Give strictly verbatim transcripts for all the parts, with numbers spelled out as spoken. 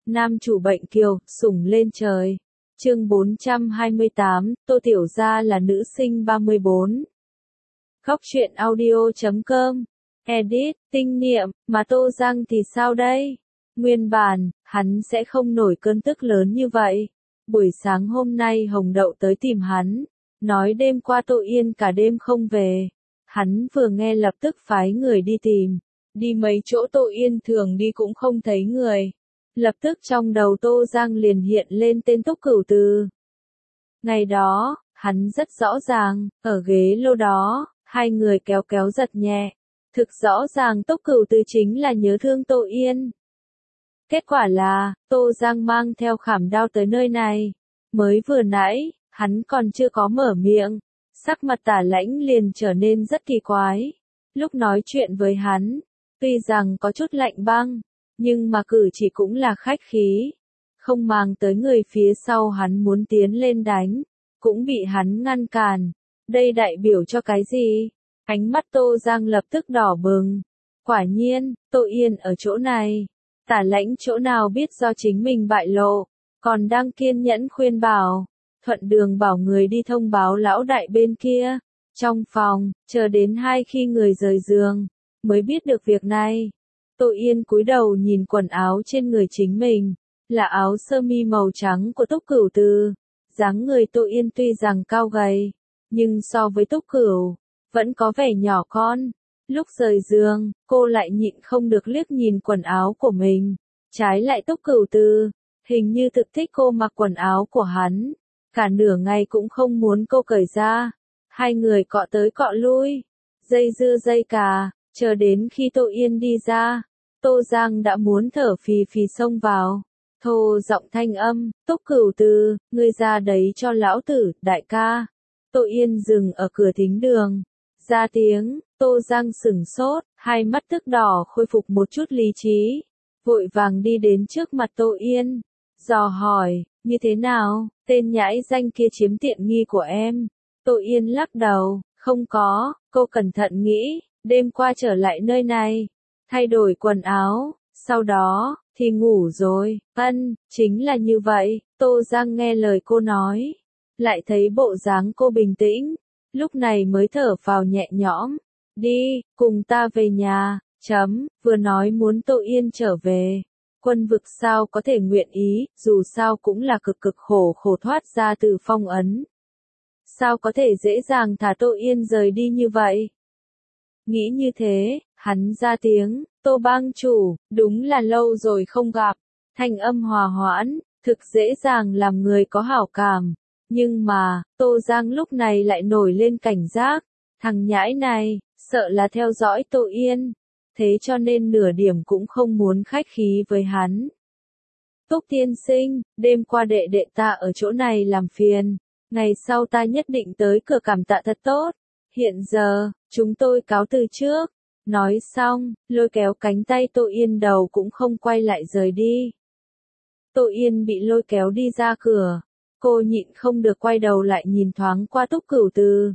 Nam chủ bệnh kiều, sủng lên trời. Chương bốn trăm hai mươi tám, Tô Tiểu Gia là nữ sinh ba mươi bốn. Góc truyện audio chấm com. Edit, tinh niệm, mà Tô Giang thì sao đây? Nguyên bản, hắn sẽ không nổi cơn tức lớn như vậy. Buổi sáng hôm nay Hồng Đậu tới tìm hắn, nói đêm qua Tô Yên cả đêm không về. Hắn vừa nghe lập tức phái người đi tìm. Đi mấy chỗ Tô Yên thường đi cũng không thấy người. Lập tức trong đầu Tô Giang liền hiện lên tên Túc Cửu Từ. Ngày đó, hắn rất rõ ràng, ở ghế lô đó, hai người kéo kéo giật nhẹ. Thực rõ ràng Túc Cửu Từ chính là nhớ thương Tô Yên. Kết quả là, Tô Giang mang theo khảm đao tới nơi này. Mới vừa nãy, hắn còn chưa có mở miệng. Sắc mặt Tả Lãnh liền trở nên rất kỳ quái. Lúc nói chuyện với hắn, tuy rằng có chút lạnh băng, nhưng mà cử chỉ cũng là khách khí. Không mang tới người phía sau hắn muốn tiến lên đánh, cũng bị hắn ngăn cản. Đây đại biểu cho cái gì? Ánh mắt Tô Giang lập tức đỏ bừng. Quả nhiên, Tô Yên ở chỗ này. Tả Lãnh chỗ nào biết do chính mình bại lộ, còn đang kiên nhẫn khuyên bảo. Thuận đường bảo người đi thông báo lão đại bên kia. Trong phòng, chờ đến hai khi người rời giường, mới biết được việc này. Tô Yên cúi đầu nhìn quần áo trên người chính mình, là áo sơ mi màu trắng của Túc Cửu Từ. Dáng người Tô Yên tuy rằng cao gầy, nhưng so với Túc Cửu, vẫn có vẻ nhỏ con. Lúc rời giường, cô lại nhịn không được liếc nhìn quần áo của mình. Trái lại Túc Cửu Từ, hình như thực thích cô mặc quần áo của hắn. Cả nửa ngày cũng không muốn cô cởi ra. Hai người cọ tới cọ lui, dây dưa dây cà, chờ đến khi Tô Yên đi ra. Tô Giang đã muốn thở phì phì xông vào. Thô giọng thanh âm, Túc Cửu Từ, ngươi ra đấy cho lão tử, đại ca. Tô Yên dừng ở cửa thính đường. Ra tiếng, Tô Giang sửng sốt, hai mắt tức đỏ khôi phục một chút lý trí. Vội vàng đi đến trước mặt Tô Yên. Dò hỏi, như thế nào, tên nhãi danh kia chiếm tiện nghi của em. Tô Yên lắc đầu, không có, cô cẩn thận nghĩ, đêm qua trở lại nơi này. Thay đổi quần áo, sau đó, thì ngủ rồi. Ân, chính là như vậy. Tô Giang nghe lời cô nói, lại thấy bộ dáng cô bình tĩnh, lúc này mới thở phào nhẹ nhõm. Đi, cùng ta về nhà, chấm, vừa nói muốn Tô Yên trở về. Quân vực sao có thể nguyện ý, dù sao cũng là cực cực khổ khổ thoát ra từ phong ấn. Sao có thể dễ dàng thả Tô Yên rời đi như vậy? Nghĩ như thế, hắn ra tiếng, Tô bang chủ, đúng là lâu rồi không gặp. Thanh âm hòa hoãn, thực dễ dàng làm người có hảo cảm. Nhưng mà, Tô Giang lúc này lại nổi lên cảnh giác. Thằng nhãi này, sợ là theo dõi Tô Yên. Thế cho nên nửa điểm cũng không muốn khách khí với hắn. Túc tiên sinh, đêm qua đệ đệ ta ở chỗ này làm phiền. Ngày sau ta nhất định tới cửa cảm tạ thật tốt. Hiện giờ, chúng tôi cáo từ trước. Nói xong, lôi kéo cánh tay Tô Yên đầu cũng không quay lại rời đi. Tô Yên bị lôi kéo đi ra cửa. Cô nhịn không được quay đầu lại nhìn thoáng qua Túc Cửu Từ.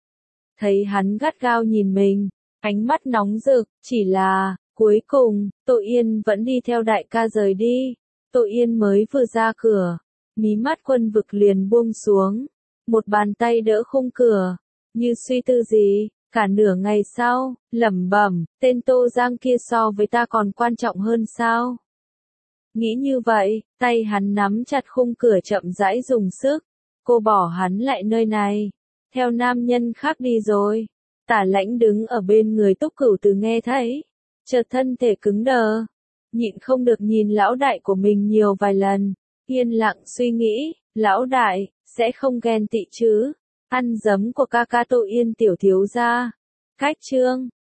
Thấy hắn gắt gao nhìn mình, ánh mắt nóng rực, chỉ là, cuối cùng, Tô Yên vẫn đi theo đại ca rời đi. Tô Yên mới vừa ra cửa, mí mắt Quân vực liền buông xuống. Một bàn tay đỡ khung cửa, như suy tư gì. Cả nửa ngày sau, lẩm bẩm, tên Tô Giang kia so với ta còn quan trọng hơn sao? Nghĩ như vậy, tay hắn nắm chặt khung cửa chậm rãi dùng sức. Cô bỏ hắn lại nơi này, theo nam nhân khác đi rồi. Tả Lãnh đứng ở bên người Túc Cửu Từ nghe thấy, chợt thân thể cứng đờ, nhịn không được nhìn lão đại của mình nhiều vài lần, yên lặng suy nghĩ, lão đại, sẽ không ghen tị chứ? Ăn giấm của ca ca Tô Yên tiểu thiếu gia. Cách chương